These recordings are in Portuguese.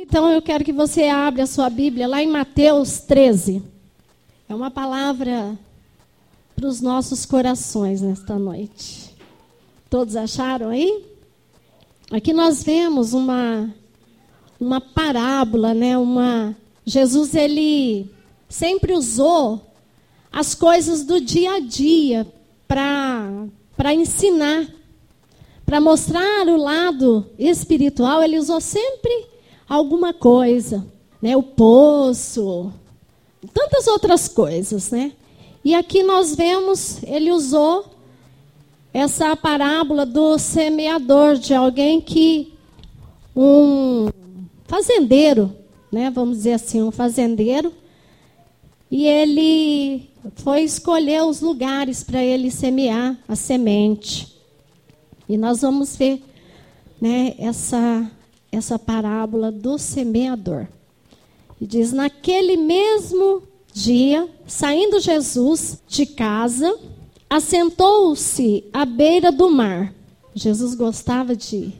Então eu quero que você abra a sua Bíblia lá em Mateus 13. É uma palavra para os nossos corações nesta noite. Todos acharam aí? Aqui nós vemos uma parábola, né? Jesus, ele sempre usou as coisas do dia a dia para ensinar, para mostrar o lado espiritual. Ele usou sempre alguma coisa, né? O poço, tantas outras coisas, né? E aqui nós vemos, ele usou essa parábola do semeador, de alguém que, um fazendeiro, né? Vamos dizer assim, um fazendeiro, e ele foi escolher os lugares para ele semear a semente. E nós vamos ver, né, essa parábola do semeador. E diz: naquele mesmo dia, saindo Jesus de casa, assentou-se à beira do mar. Jesus gostava de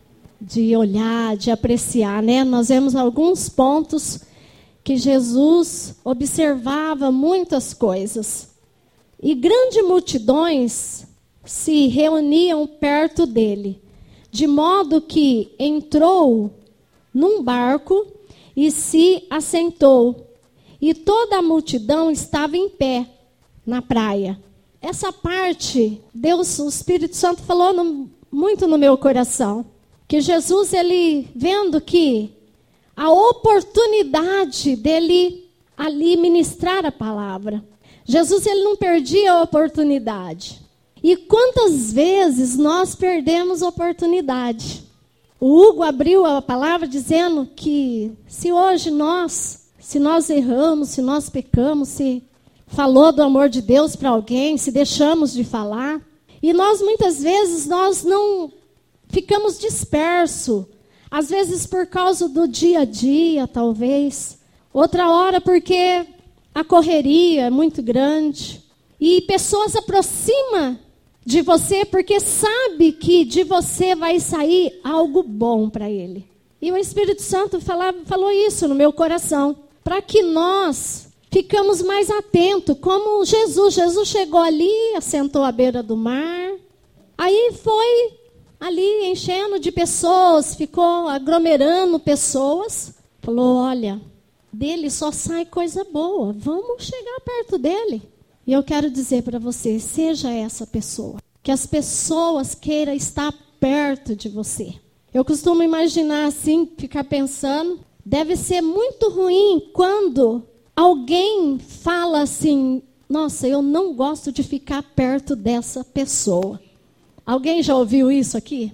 olhar, de apreciar, né? Nós vemos alguns pontos que Jesus observava muitas coisas. E grandes multidões se reuniam perto dele, de modo que entrou num barco e se assentou. E toda a multidão estava em pé na praia. Essa parte, Deus, o Espírito Santo falou muito no meu coração. Que Jesus, ele vendo que a oportunidade dele ali ministrar a palavra. Jesus, ele não perdia a oportunidade. E quantas vezes nós perdemos oportunidade? O Hugo abriu a palavra dizendo que se hoje se nós erramos, se nós pecamos, se falou do amor de Deus para alguém, se deixamos de falar, e nós muitas vezes nós não ficamos dispersos, às vezes por causa do dia a dia, talvez, outra hora porque a correria é muito grande, e pessoas aproximam de você porque sabe que de você vai sair algo bom para ele. E o Espírito Santo falou isso no meu coração, para que nós ficamos mais atentos, como Jesus. Jesus chegou ali, assentou à beira do mar, aí foi ali enchendo de pessoas, ficou aglomerando pessoas, falou: olha, dele só sai coisa boa, vamos chegar perto dele. E eu quero dizer para você, seja essa pessoa, que as pessoas queiram estar perto de você. Eu costumo imaginar assim, ficar pensando, deve ser muito ruim quando alguém fala assim: nossa, eu não gosto de ficar perto dessa pessoa. Alguém já ouviu isso aqui?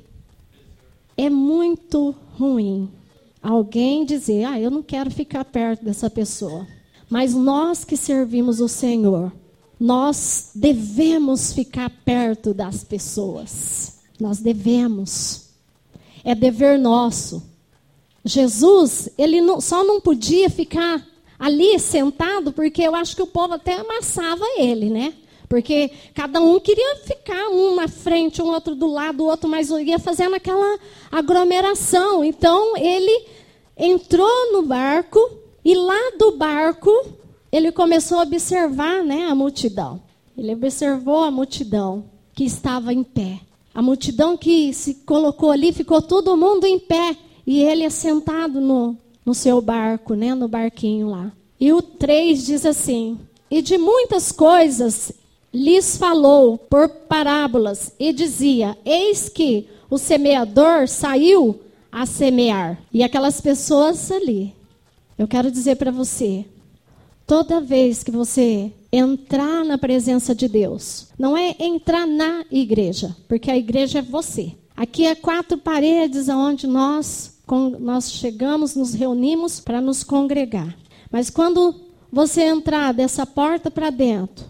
É muito ruim alguém dizer: eu não quero ficar perto dessa pessoa. Mas nós que servimos o Senhor, nós devemos ficar perto das pessoas. Nós devemos. É dever nosso. Jesus, ele só não podia ficar ali sentado, porque eu acho que o povo até amassava ele, né? Porque cada um queria ficar, um na frente, um outro do lado, o outro mais ia fazendo aquela aglomeração. Então, ele entrou no barco e lá do barco, ele começou a observar, né, a multidão. Ele observou a multidão que estava em pé. A multidão que se colocou ali, ficou todo mundo em pé. E ele assentado no seu barco, né, no barquinho lá. E o 3 diz assim: e de muitas coisas lhes falou por parábolas, e dizia: eis que o semeador saiu a semear. E aquelas pessoas ali, eu quero dizer para você, toda vez que você entrar na presença de Deus, não é entrar na igreja, porque a igreja é você. Aqui é 4 paredes onde nós chegamos, nos reunimos para nos congregar. Mas quando você entrar dessa porta para dentro,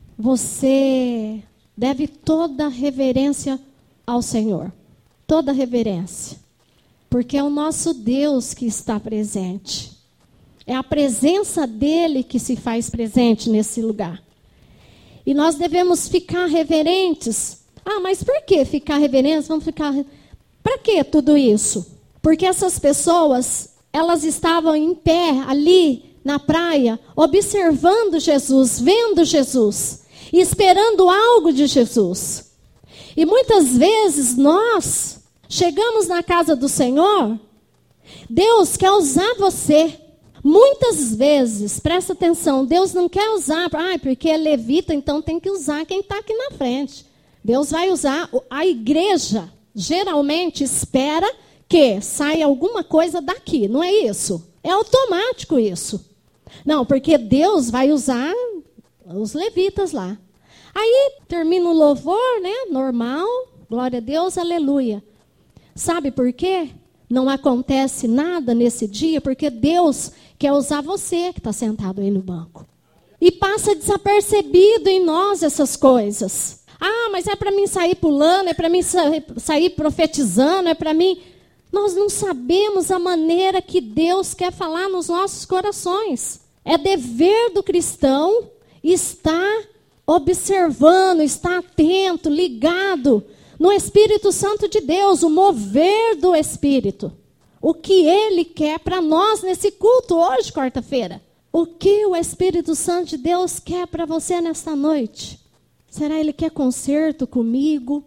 você deve toda reverência ao Senhor. Toda reverência. Porque é o nosso Deus que está presente. É a presença dele que se faz presente nesse lugar. E nós devemos ficar reverentes. Mas por que ficar reverentes? Vamos ficar... Para que tudo isso? Porque essas pessoas, elas estavam em pé ali na praia, observando Jesus, vendo Jesus, e esperando algo de Jesus. E muitas vezes nós chegamos na casa do Senhor, Deus quer usar você. Muitas vezes, presta atenção, Deus não quer usar, porque é levita, então tem que usar quem está aqui na frente. Deus vai usar, a igreja geralmente espera que saia alguma coisa daqui, não é isso? É automático isso. Não, porque Deus vai usar os levitas lá. Aí termina o louvor, né? Normal, glória a Deus, aleluia. Sabe por quê? Não acontece nada nesse dia, porque Deus quer usar você que está sentado aí no banco. E passa desapercebido em nós essas coisas. Mas é para mim sair pulando, é para mim sair profetizando, é para mim... Nós não sabemos a maneira que Deus quer falar nos nossos corações. É dever do cristão estar observando, estar atento, ligado no Espírito Santo de Deus, o mover do Espírito. O que Ele quer para nós nesse culto hoje, quarta-feira. O que o Espírito Santo de Deus quer para você nesta noite? Será Ele quer conserto comigo?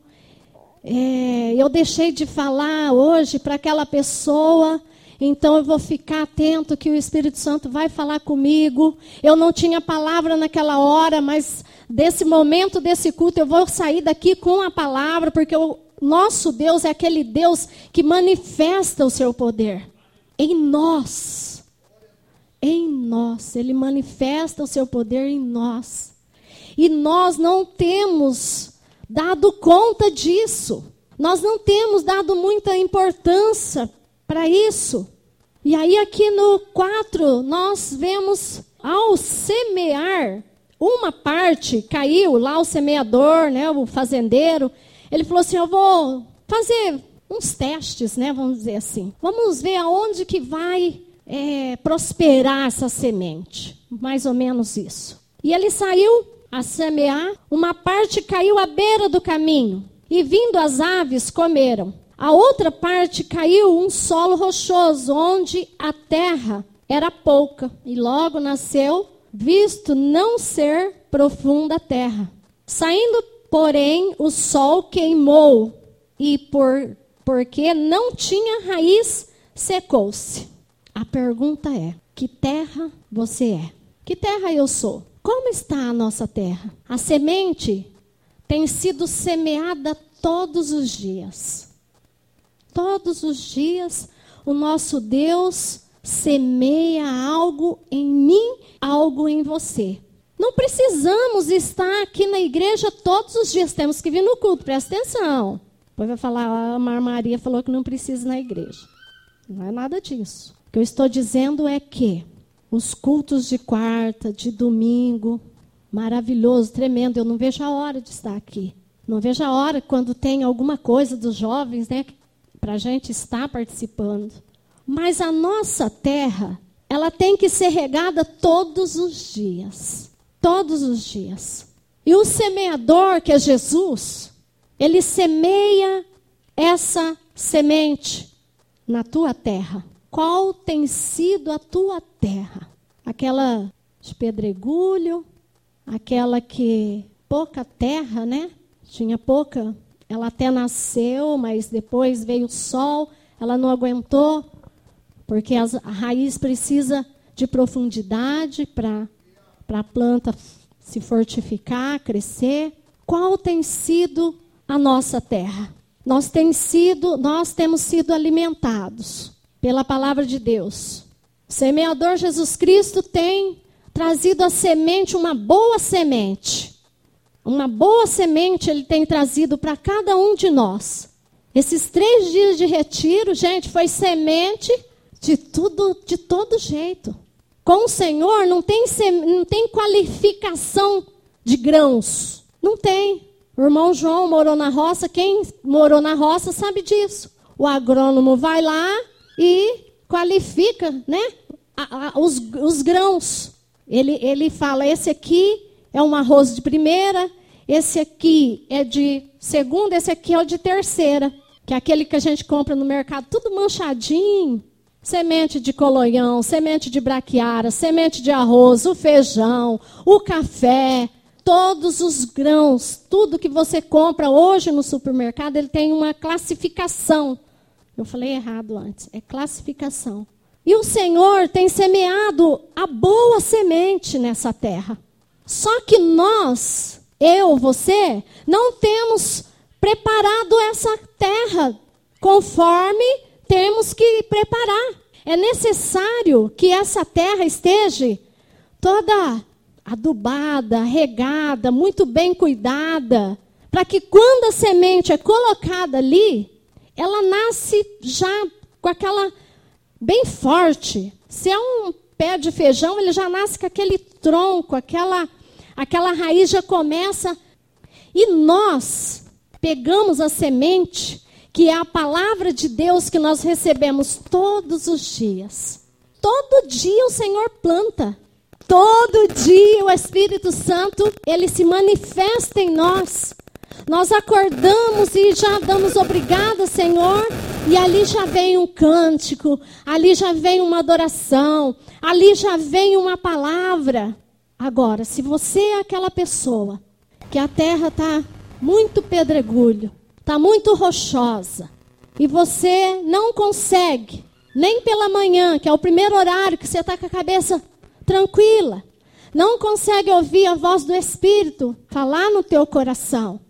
Eu deixei de falar hoje para aquela pessoa, então eu vou ficar atento que o Espírito Santo vai falar comigo. Eu não tinha palavra naquela hora, mas desse momento, desse culto, eu vou sair daqui com a palavra, porque o nosso Deus é aquele Deus que manifesta o seu poder em nós. Em nós, Ele manifesta o seu poder em nós. E nós não temos dado conta disso. Nós não temos dado muita importância para isso. E aí aqui no 4, nós vemos ao semear, uma parte caiu, lá o semeador, né, o fazendeiro, ele falou assim, eu vou fazer uns testes, né, vamos dizer assim. Vamos ver aonde que vai prosperar essa semente. Mais ou menos isso. E ele saiu a semear, uma parte caiu à beira do caminho, e vindo as aves comeram. A outra parte caiu um solo rochoso, onde a terra era pouca, e logo nasceu, visto não ser profunda a terra. Saindo, porém, o sol queimou, e porque não tinha raiz, secou-se. A pergunta é, que terra você é? Que terra eu sou? Como está a nossa terra? A semente tem sido semeada todos os dias. Todos os dias o nosso Deus semeia algo em mim, algo em você. Não precisamos estar aqui na igreja todos os dias. Temos que vir no culto, presta atenção. Depois vai falar, a Maria falou que não precisa ir na igreja. Não é nada disso. O que eu estou dizendo é que os cultos de quarta, de domingo, maravilhoso, tremendo. Eu não vejo a hora de estar aqui. Não vejo a hora quando tem alguma coisa dos jovens, né, para a gente estar participando. Mas a nossa terra, ela tem que ser regada todos os dias. Todos os dias. E o semeador, que é Jesus, ele semeia essa semente na tua terra. Qual tem sido a tua terra? Aquela de pedregulho, aquela que pouca terra, né? Tinha pouca, ela até nasceu, mas depois veio o sol, ela não aguentou, porque a raiz precisa de profundidade para a planta se fortificar, crescer. Qual tem sido a nossa terra? Nós temos sido alimentados pela palavra de Deus. O semeador Jesus Cristo tem trazido a semente, uma boa semente. Uma boa semente ele tem trazido para cada um de nós. Esses 3 dias de retiro, gente, foi semente de todo jeito. Com o Senhor não tem qualificação de grãos. Não tem. O irmão João morou na roça. Quem morou na roça sabe disso. O agrônomo vai lá e qualifica, né, os grãos. Ele fala, esse aqui é um arroz de primeira, esse aqui é de segunda, esse aqui é o de terceira. Que é aquele que a gente compra no mercado, tudo manchadinho. Semente de colonhão, semente de braquiara, semente de arroz, o feijão, o café, todos os grãos, tudo que você compra hoje no supermercado, ele tem uma classificação. Eu falei errado antes, é classificação. E o Senhor tem semeado a boa semente nessa terra. Só que nós, eu, você, não temos preparado essa terra conforme temos que preparar. É necessário que essa terra esteja toda adubada, regada, muito bem cuidada, para que quando a semente é colocada ali, ela nasce já com aquela bem forte. Se é um pé de feijão, ele já nasce com aquele tronco, aquela raiz já começa. E nós pegamos a semente, que é a palavra de Deus que nós recebemos todos os dias. Todo dia o Senhor planta. Todo dia o Espírito Santo, ele se manifesta em nós. Nós acordamos e já damos obrigado, Senhor, e ali já vem um cântico, ali já vem uma adoração, ali já vem uma palavra. Agora, se você é aquela pessoa que a terra está muito pedregulho, está muito rochosa, e você não consegue, nem pela manhã, que é o primeiro horário que você está com a cabeça tranquila, não consegue ouvir a voz do Espírito falar no teu coração,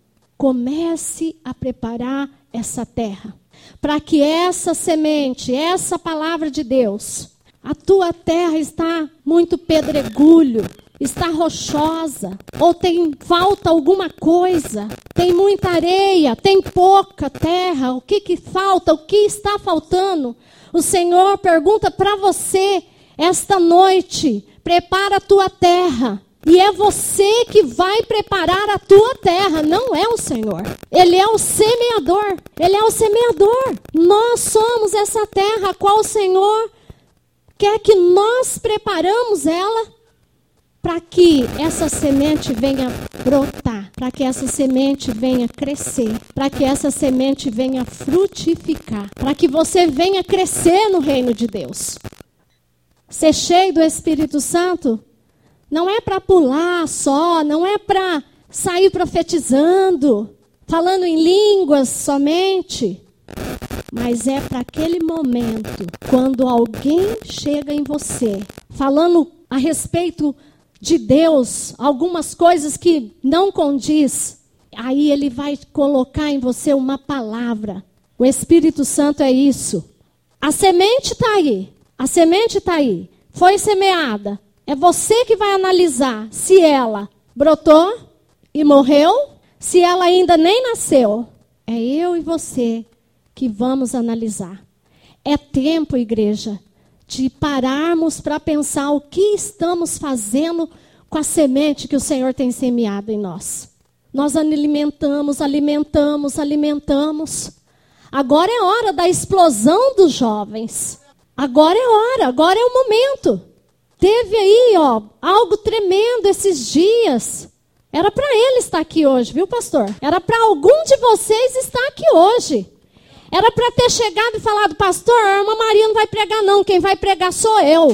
comece a preparar essa terra, para que essa semente, essa palavra de Deus, a tua terra está muito pedregulho, está rochosa, ou falta alguma coisa, tem muita areia, tem pouca terra, o que falta, o que está faltando? O Senhor pergunta para você esta noite, prepara a tua terra. E é você que vai preparar a tua terra, não é o Senhor. Ele é o semeador, ele é o semeador. Nós somos essa terra a qual o Senhor quer que nós preparamos ela para que essa semente venha brotar, para que essa semente venha crescer, para que essa semente venha frutificar, para que você venha crescer no reino de Deus. Ser cheio do Espírito Santo não é para pular só, não é para sair profetizando, falando em línguas somente, mas é para aquele momento, quando alguém chega em você, falando a respeito de Deus, algumas coisas que não condiz, aí ele vai colocar em você uma palavra. O Espírito Santo é isso. A semente está aí, a semente está aí, foi semeada. É você que vai analisar se ela brotou e morreu, se ela ainda nem nasceu. É eu e você que vamos analisar. É tempo, igreja, de pararmos para pensar o que estamos fazendo com a semente que o Senhor tem semeado em nós. Nós alimentamos. Agora é hora da explosão dos jovens. Agora é hora, agora é o momento. Teve aí, algo tremendo esses dias. Era para ele estar aqui hoje, viu, pastor? Era para algum de vocês estar aqui hoje. Era para ter chegado e falado, pastor, a irmã Maria não vai pregar não, quem vai pregar sou eu.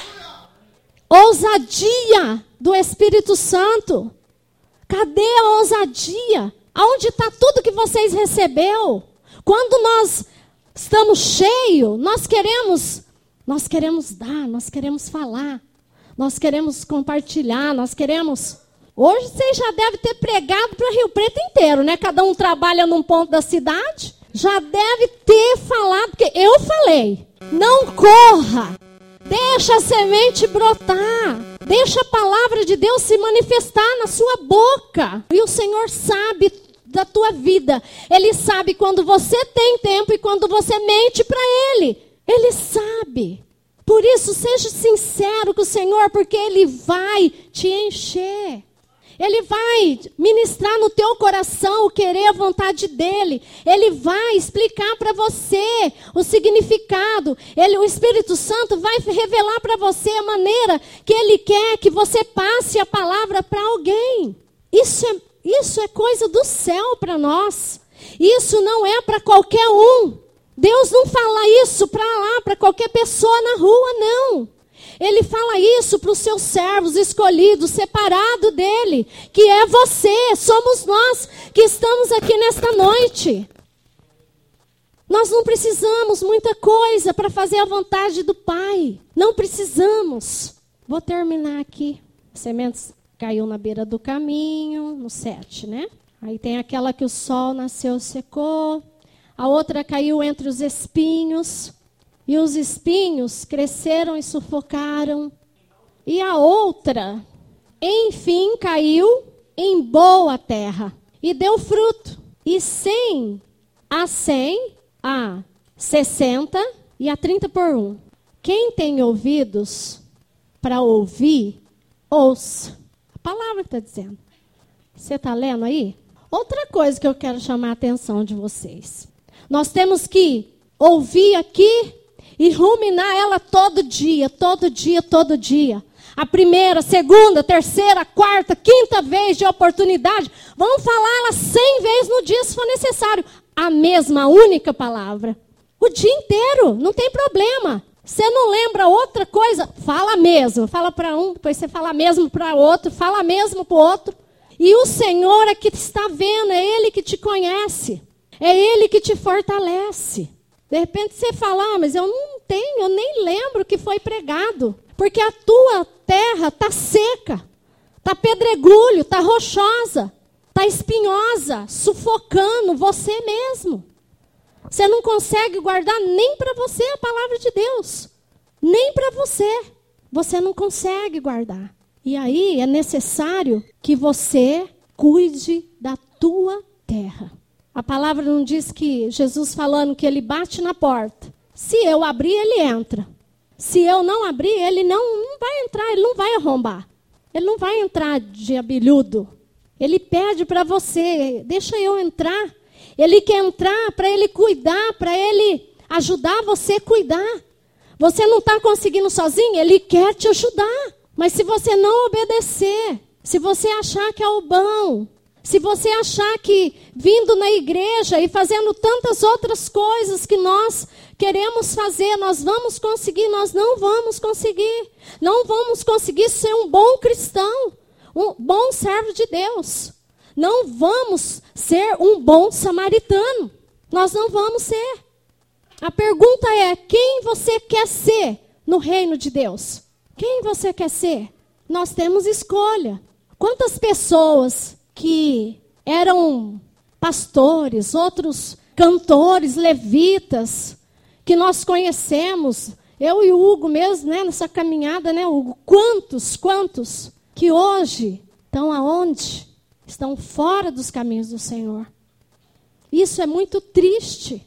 Ousadia do Espírito Santo. Cadê a ousadia? Aonde está tudo que vocês receberam? Quando nós estamos cheios, nós queremos dar, nós queremos falar, nós queremos compartilhar, nós queremos... Hoje vocês já devem ter pregado para Rio Preto inteiro, né? Cada um trabalha num ponto da cidade. Já deve ter falado, porque eu falei. Não corra. Deixa a semente brotar. Deixa a palavra de Deus se manifestar na sua boca. E o Senhor sabe da tua vida. Ele sabe quando você tem tempo e quando você mente para Ele. Ele sabe. Por isso, seja sincero com o Senhor, porque Ele vai te encher. Ele vai ministrar no teu coração o querer, a vontade dEle. Ele vai explicar para você o significado. O Espírito Santo vai revelar para você a maneira que Ele quer que você passe a palavra para alguém. Isso é coisa do céu para nós. Isso não é para qualquer um. Deus não fala isso para qualquer pessoa na rua, não. Ele fala isso para os seus servos escolhidos, separados dele, que é você, somos nós que estamos aqui nesta noite. Nós não precisamos muita coisa para fazer a vontade do Pai. Não precisamos. Vou terminar aqui. Sementes caiu na beira do caminho, no 7, né? Aí tem aquela que o sol nasceu, secou. A outra caiu entre os espinhos. E os espinhos cresceram e sufocaram. E a outra, enfim, caiu em boa terra. E deu fruto. E 100, a 60 e a 30 por 1. Quem tem ouvidos para ouvir, ouça. A palavra está dizendo. Você está lendo aí? Outra coisa que eu quero chamar a atenção de vocês. Nós temos que ouvir aqui e ruminar ela todo dia, todo dia, todo dia. A primeira, segunda, terceira, quarta, quinta vez de oportunidade. Vamos falar ela 100 vezes no dia se for necessário. A mesma, única palavra. O dia inteiro, não tem problema. Você não lembra outra coisa? Fala mesmo. Fala para um, depois você fala mesmo para outro. Fala mesmo para o outro. E o Senhor é que está vendo, é Ele que te conhece. É Ele que te fortalece. De repente você fala, mas eu não tenho, eu nem lembro o que foi pregado. Porque a tua terra está seca, está pedregulho, está rochosa, está espinhosa, sufocando você mesmo. Você não consegue guardar nem para você a palavra de Deus. Nem para você. Você não consegue guardar. E aí é necessário que você cuide da tua terra. A palavra não diz que Jesus falando que ele bate na porta. Se eu abrir, ele entra. Se eu não abrir, ele não vai entrar, ele não vai arrombar. Ele não vai entrar de abelhudo. Ele pede para você, deixa eu entrar. Ele quer entrar para ele cuidar, para ele ajudar você a cuidar. Você não está conseguindo sozinho, ele quer te ajudar. Mas se você não obedecer, se você achar que é o bom, se você achar que vindo na igreja e fazendo tantas outras coisas que nós queremos fazer, nós vamos conseguir, nós não vamos conseguir. Não vamos conseguir ser um bom cristão, um bom servo de Deus. Não vamos ser um bom samaritano. Nós não vamos ser. A pergunta é, quem você quer ser no reino de Deus? Quem você quer ser? Nós temos escolha. Quantas pessoas que eram pastores, outros cantores, levitas, que nós conhecemos, eu e o Hugo mesmo, né, nessa caminhada, né, Hugo? Quantos que hoje estão aonde? Estão fora dos caminhos do Senhor. Isso é muito triste.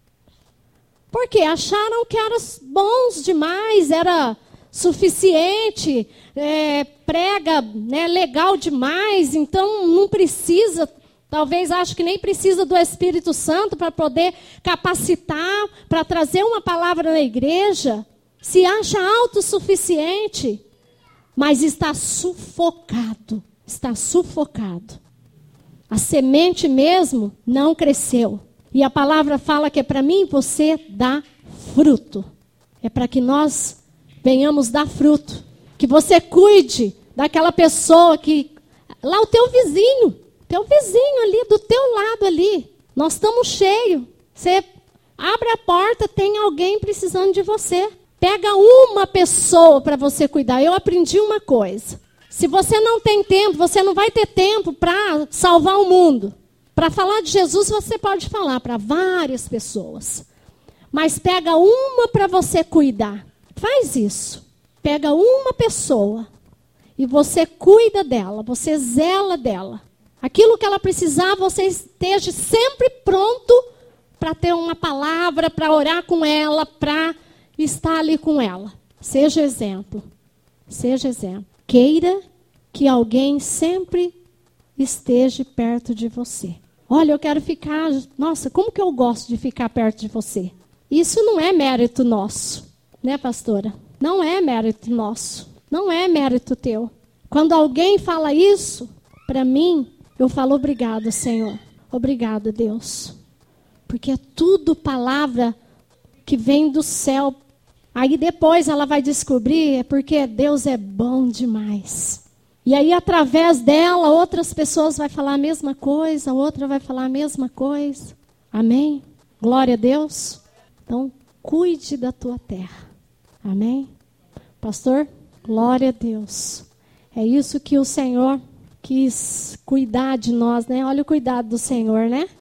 Porque acharam que eram bons demais, era suficiente, prega, né, legal demais, então não precisa, talvez acho que nem precisa do Espírito Santo para poder capacitar, para trazer uma palavra na igreja. Se acha autossuficiente, mas está sufocado. Está sufocado. A semente mesmo não cresceu. E a palavra fala que é para mim e você dar fruto. É para que nós venhamos dar fruto. Que você cuide daquela pessoa que... Lá o teu vizinho ali, do teu lado ali. Nós estamos cheios. Você abre a porta, tem alguém precisando de você. Pega uma pessoa para você cuidar. Eu aprendi uma coisa. Se você não tem tempo, você não vai ter tempo para salvar o mundo. Para falar de Jesus, você pode falar para várias pessoas. Mas pega uma para você cuidar. Faz isso. Pega uma pessoa e você cuida dela, você zela dela. Aquilo que ela precisar, você esteja sempre pronto para ter uma palavra, para orar com ela, para estar ali com ela. Seja exemplo. Seja exemplo. Queira que alguém sempre esteja perto de você. Olha, eu quero ficar... Nossa, como que eu gosto de ficar perto de você? Isso não é mérito nosso, né, pastora? Não é mérito nosso. Não é mérito teu. Quando alguém fala isso, para mim, eu falo obrigado, Senhor. Obrigado, Deus. Porque é tudo palavra que vem do céu. Aí depois ela vai descobrir porque Deus é bom demais. E aí através dela outras pessoas vão falar a mesma coisa, outra vai falar a mesma coisa. Amém? Glória a Deus. Então, cuide da tua terra. Amém? Pastor, glória a Deus. É isso que o Senhor quis cuidar de nós, né? Olha o cuidado do Senhor, né?